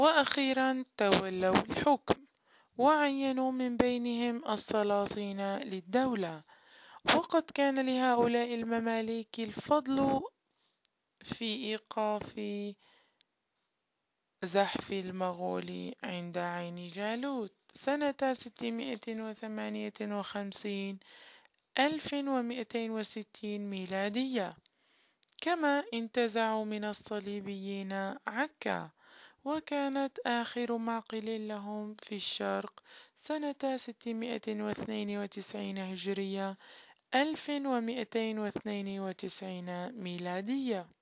وأخيرا تولوا الحكم وعينوا من بينهم السلاطين للدولة. وقد كان لهؤلاء المماليك الفضل في إيقاف زحف المغول عند عين جالوت سنة 658 1260 ميلادية. كما انتزعوا من الصليبيين عكا، وكانت آخر معقل لهم في الشرق سنة 692 هجرية 1292 ميلادية.